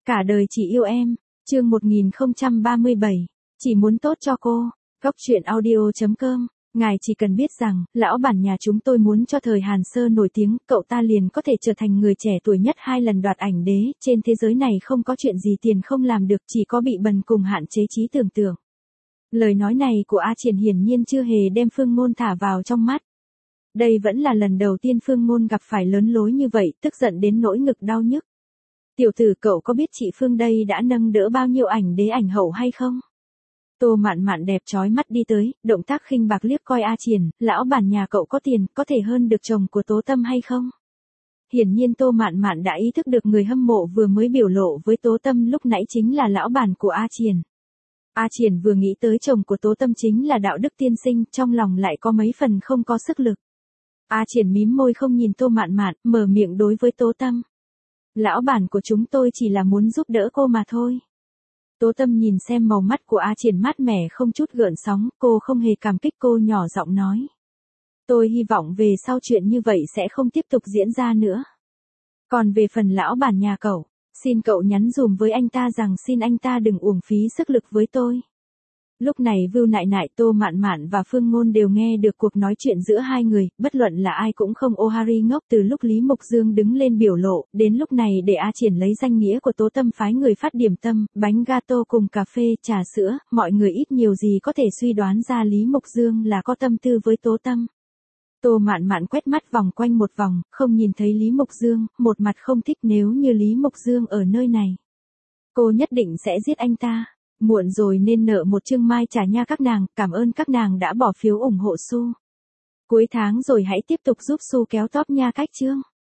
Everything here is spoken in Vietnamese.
Cả đời chỉ yêu em, chương 1037, chỉ muốn tốt cho cô. Góc truyện audio.com. Ngài chỉ cần biết rằng, lão bản nhà chúng tôi muốn cho thời Hàn Sơ nổi tiếng, cậu ta liền có thể trở thành người trẻ tuổi nhất 2 lần đoạt ảnh đế, trên thế giới này không có chuyện gì tiền không làm được, chỉ có bị bần cùng hạn chế trí tưởng tượng. Lời nói này của A Triển hiển nhiên chưa hề đem Phương Ngôn thả vào trong mắt. Đây vẫn là lần đầu tiên Phương Ngôn gặp phải lớn lối như vậy, tức giận đến nỗi ngực đau nhức. Tiểu tử, cậu có biết chị Phương đây đã nâng đỡ bao nhiêu ảnh đế ảnh hậu hay không? Tô Mạn Mạn đẹp chói mắt đi tới, động tác khinh bạc liếc coi A Triển, lão bản nhà cậu có tiền, có thể hơn được chồng của Tố Tâm hay không? Hiển nhiên Tô Mạn Mạn đã ý thức được người hâm mộ vừa mới biểu lộ với Tố Tâm lúc nãy chính là lão bản của A Triển. A Triển vừa nghĩ tới chồng của Tố Tâm chính là đạo đức tiên sinh, trong lòng lại có mấy phần không có sức lực. A Triển mím môi không nhìn Tô Mạn Mạn, mở miệng đối với Tố Tâm. Lão bản của chúng tôi chỉ là muốn giúp đỡ cô mà thôi. Tố Tâm nhìn xem màu mắt của A Triển mát mẻ không chút gợn sóng, cô không hề cảm kích, cô nhỏ giọng nói. Tôi hy vọng về sau chuyện như vậy sẽ không tiếp tục diễn ra nữa. Còn về phần lão bản nhà cậu, xin cậu nhắn dùm với anh ta rằng xin anh ta đừng uổng phí sức lực với tôi. Lúc này Vưu Nại Nại, Tô Mạn Mạn và Phương Ngôn đều nghe được cuộc nói chuyện giữa hai người, bất luận là ai cũng không ô Harry ngốc. Từ lúc Lý Mục Dương đứng lên biểu lộ, đến lúc này để A Triển lấy danh nghĩa của Tố Tâm phái người phát điểm tâm, bánh gato cùng cà phê, trà sữa, mọi người ít nhiều gì có thể suy đoán ra Lý Mục Dương là có tâm tư với Tố Tâm. Tô Mạn Mạn quét mắt vòng quanh một vòng, không nhìn thấy Lý Mục Dương, một mặt không thích, nếu như Lý Mục Dương ở nơi này, cô nhất định sẽ giết anh ta. Muộn rồi nên nợ một chương mai trả nha các nàng, cảm ơn các nàng đã bỏ phiếu ủng hộ Su. Cuối tháng rồi hãy tiếp tục giúp Su kéo top nha các chương.